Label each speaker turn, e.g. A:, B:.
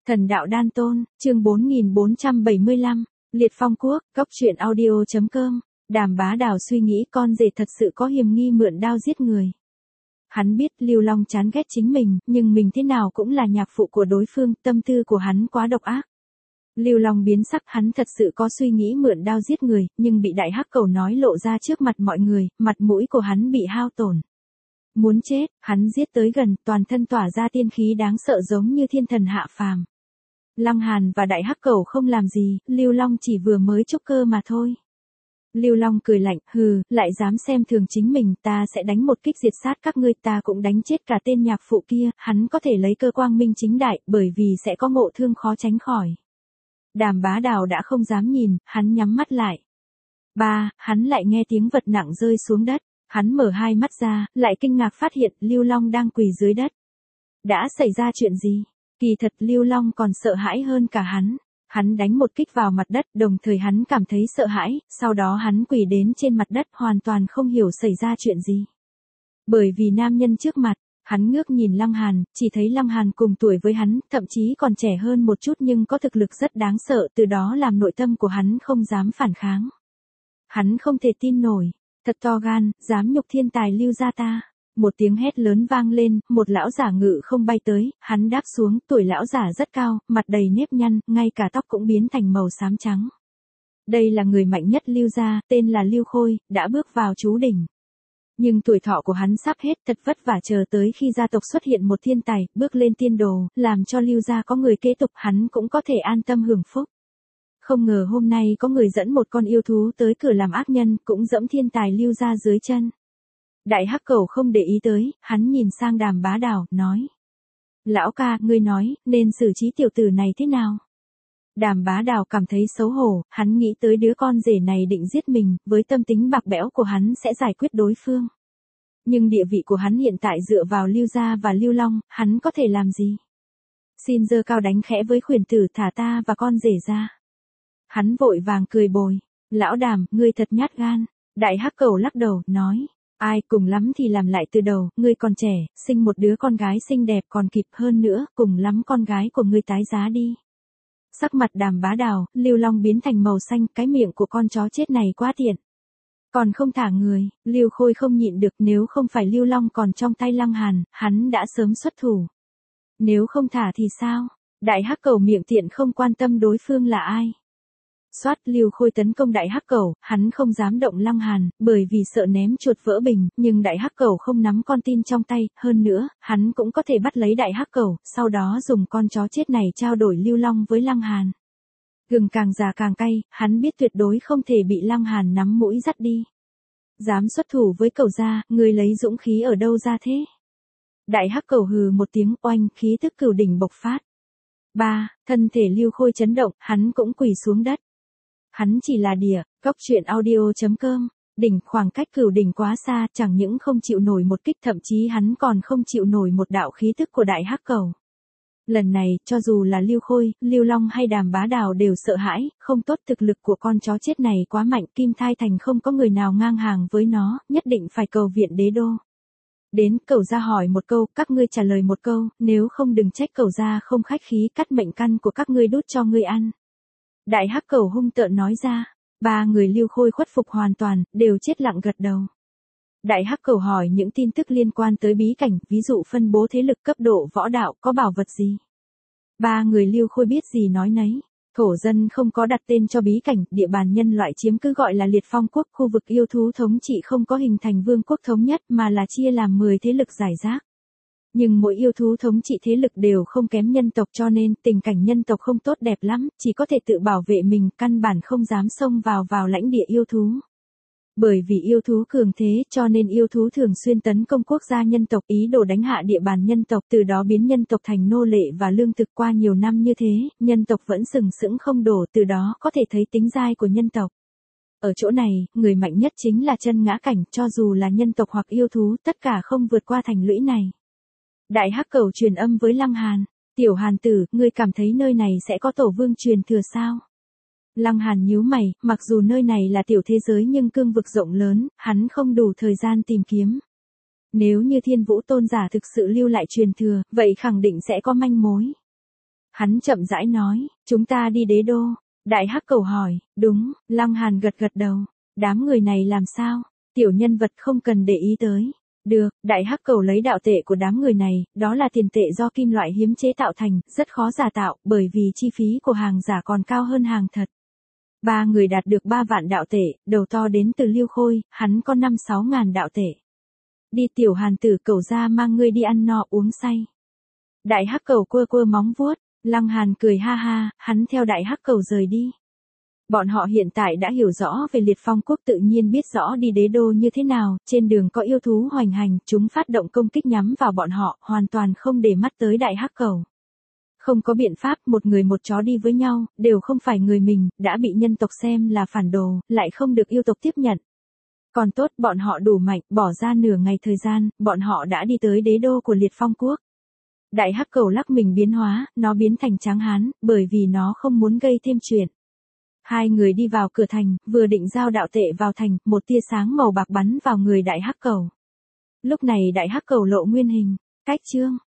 A: Thần đạo đan tôn, chương 4475, Liệt Phong Quốc, Cốc truyện audio.com, Đàm Bá Đào suy nghĩ con rể thật sự có hiềm nghi mượn đao giết người. Hắn biết Lưu Long chán ghét chính mình, nhưng mình thế nào cũng là nhạc phụ của đối phương, tâm tư của hắn quá độc ác. Lưu Long biến sắc, hắn thật sự có suy nghĩ mượn đao giết người, nhưng bị đại hắc cầu nói lộ ra trước mặt mọi người, mặt mũi của hắn bị hao tổn. Muốn chết, hắn giết tới gần, toàn thân tỏa ra tiên khí đáng sợ giống như thiên thần hạ phàm. Lăng Hàn và đại hắc cầu không làm gì, Lưu Long chỉ vừa mới trúc cơ mà thôi. Lưu Long cười lạnh, hừ, lại dám xem thường chính mình, ta sẽ đánh một kích diệt sát các ngươi, ta cũng đánh chết cả tên nhạc phụ kia, hắn có thể lấy cơ quang minh chính đại, bởi vì sẽ có ngộ thương khó tránh khỏi. Đàm Bá Đào đã không dám nhìn, hắn nhắm mắt lại. Hắn lại nghe tiếng vật nặng rơi xuống đất, hắn mở hai mắt ra, lại kinh ngạc phát hiện Lưu Long đang quỳ dưới đất. Đã xảy ra chuyện gì? Kỳ thật Lưu Long còn sợ hãi hơn cả hắn. Hắn đánh một kích vào mặt đất, đồng thời hắn cảm thấy sợ hãi, sau đó hắn quỳ đến trên mặt đất hoàn toàn không hiểu xảy ra chuyện gì. Bởi vì nam nhân trước mặt, hắn ngước nhìn Lăng Hàn, chỉ thấy Lăng Hàn cùng tuổi với hắn, thậm chí còn trẻ hơn một chút nhưng có thực lực rất đáng sợ, từ đó làm nội tâm của hắn không dám phản kháng. Hắn không thể tin nổi, thật to gan, dám nhục thiên tài Lưu gia ta. Một tiếng hét lớn vang lên, một lão giả ngự không bay tới, hắn đáp xuống, tuổi lão giả rất cao, mặt đầy nếp nhăn, ngay cả tóc cũng biến thành màu xám trắng. Đây là người mạnh nhất Lưu gia, tên là Lưu Khôi, đã bước vào chú đỉnh. Nhưng tuổi thọ của hắn sắp hết, thật vất vả chờ tới khi gia tộc xuất hiện một thiên tài, bước lên tiên đồ, làm cho Lưu gia có người kế tục, hắn cũng có thể an tâm hưởng phúc. Không ngờ hôm nay có người dẫn một con yêu thú tới cửa làm ác nhân, cũng dẫm thiên tài Lưu gia dưới chân. Đại hắc cầu không để ý tới, hắn nhìn sang Đàm Bá Đào, nói. Lão ca, ngươi nói, nên xử trí tiểu tử này thế nào? Đàm Bá Đào cảm thấy xấu hổ, hắn nghĩ tới đứa con rể này định giết mình, với tâm tính bạc bẽo của hắn sẽ giải quyết đối phương. Nhưng địa vị của hắn hiện tại dựa vào Lưu gia và Lưu Long, hắn có thể làm gì? Xin giơ cao đánh khẽ với khuyển tử, thả ta và con rể ra. Hắn vội vàng cười bồi. Lão Đàm, ngươi thật nhát gan. Đại hắc cầu lắc đầu, nói. Ai, cùng lắm thì làm lại từ đầu, ngươi còn trẻ, sinh một đứa con gái xinh đẹp còn kịp, hơn nữa, cùng lắm con gái của ngươi tái giá đi. Sắc mặt Đàm Bá Đào, Lưu Long biến thành màu xanh, cái miệng của con chó chết này quá tiện. Còn không thả người, Lưu Khôi không nhịn được, nếu không phải Lưu Long còn trong tay Lăng Hàn, hắn đã sớm xuất thủ. Nếu không thả thì sao? Đại hắc cầu miệng tiện không quan tâm đối phương là ai. Soát, Lưu Khôi tấn công đại hắc cầu, hắn không dám động Lăng Hàn, bởi vì sợ ném chuột vỡ bình, nhưng đại hắc cầu không nắm con tin trong tay, hơn nữa, hắn cũng có thể bắt lấy đại hắc cầu, sau đó dùng con chó chết này trao đổi Lưu Long với Lăng Hàn. Gừng càng già càng cay, hắn biết tuyệt đối không thể bị Lăng Hàn nắm mũi dắt đi. Dám xuất thủ với cầu gia, người lấy dũng khí ở đâu ra thế? Đại hắc cầu hừ một tiếng, oanh, khí tức cửu đỉnh bộc phát. Thân thể Lưu Khôi chấn động, hắn cũng quỳ xuống đất. Hắn chỉ là địa, Cốc truyện audio.com, đỉnh, khoảng cách cửu đỉnh quá xa, chẳng những không chịu nổi một kích, thậm chí hắn còn không chịu nổi một đạo khí tức của đại hắc cầu. Lần này, cho dù là Lưu Khôi, Lưu Long hay Đàm Bá Đào đều sợ hãi, không tốt, thực lực của con chó chết này quá mạnh, Kim Thai Thành không có người nào ngang hàng với nó, nhất định phải cầu viện đế đô. Đến, cầu gia hỏi một câu, các ngươi trả lời một câu, nếu không đừng trách cầu gia không khách khí, cắt mệnh căn của các ngươi đút cho ngươi ăn. Đại hắc cầu hung tợn nói ra. Ba người Lưu Khôi khuất phục hoàn toàn, đều chết lặng gật đầu. Đại hắc cầu hỏi những tin tức liên quan tới bí cảnh, ví dụ phân bố thế lực, cấp độ võ đạo, có bảo vật gì. Ba người Lưu Khôi biết gì nói nấy. Thổ dân không có đặt tên cho bí cảnh, địa bàn nhân loại chiếm cứ gọi là Liệt Phong Quốc, khu vực yêu thú thống trị không có hình thành vương quốc thống nhất mà là chia làm 10 thế lực rải rác. Nhưng mỗi yêu thú thống trị thế lực đều không kém nhân tộc, cho nên tình cảnh nhân tộc không tốt đẹp lắm, chỉ có thể tự bảo vệ mình, căn bản không dám xông vào lãnh địa yêu thú. Bởi vì yêu thú cường thế cho nên yêu thú thường xuyên tấn công quốc gia nhân tộc, ý đồ đánh hạ địa bàn nhân tộc, từ đó biến nhân tộc thành nô lệ và lương thực. Qua nhiều năm như thế, nhân tộc vẫn sừng sững không đổ, từ đó có thể thấy tính dai của nhân tộc. Ở chỗ này, người mạnh nhất chính là chân ngã cảnh, cho dù là nhân tộc hoặc yêu thú, tất cả không vượt qua thành lũy này. Đại hắc cầu truyền âm với Lăng Hàn. Tiểu Hàn tử, ngươi cảm thấy nơi này sẽ có tổ vương truyền thừa sao? Lăng Hàn nhíu mày, mặc dù nơi này là tiểu thế giới nhưng cương vực rộng lớn, hắn không đủ thời gian tìm kiếm. Nếu như Thiên Vũ tôn giả thực sự lưu lại truyền thừa, vậy khẳng định sẽ có manh mối. Hắn chậm rãi nói, chúng ta đi đế đô. Đại hắc cầu hỏi, đúng, Lăng Hàn gật gật đầu. Đám người này làm sao? Tiểu nhân vật không cần để ý tới. Được, đại hắc cầu lấy đạo tệ của đám người này, đó là tiền tệ do kim loại hiếm chế tạo thành, rất khó giả tạo, bởi vì chi phí của hàng giả còn cao hơn hàng thật. Ba người đạt được 3 vạn đạo tệ, đầu to đến từ Liêu Khôi, hắn có 5-6 ngàn đạo tệ. Đi Tiểu Hàn tử, cẩu ra mang ngươi đi ăn no uống say. Đại hắc cầu quơ quơ móng vuốt, Lăng Hàn cười ha ha, hắn theo đại hắc cầu rời đi. Bọn họ hiện tại đã hiểu rõ về Liệt Phong quốc, tự nhiên biết rõ đi đế đô như thế nào, trên đường có yêu thú hoành hành, chúng phát động công kích nhắm vào bọn họ, hoàn toàn không để mắt tới đại hắc cầu. Không có biện pháp, một người một chó đi với nhau, đều không phải người mình, đã bị nhân tộc xem là phản đồ, lại không được yêu tộc tiếp nhận. Còn tốt, bọn họ đủ mạnh, bỏ ra nửa ngày thời gian, bọn họ đã đi tới đế đô của Liệt Phong quốc. Đại hắc cầu lắc mình biến hóa, nó biến thành tráng hán, bởi vì nó không muốn gây thêm chuyện. Hai người đi vào cửa thành, vừa định giao đạo tệ vào thành, một tia sáng màu bạc bắn vào người đại hắc cầu. Lúc này đại hắc cầu lộ nguyên hình, cách chương.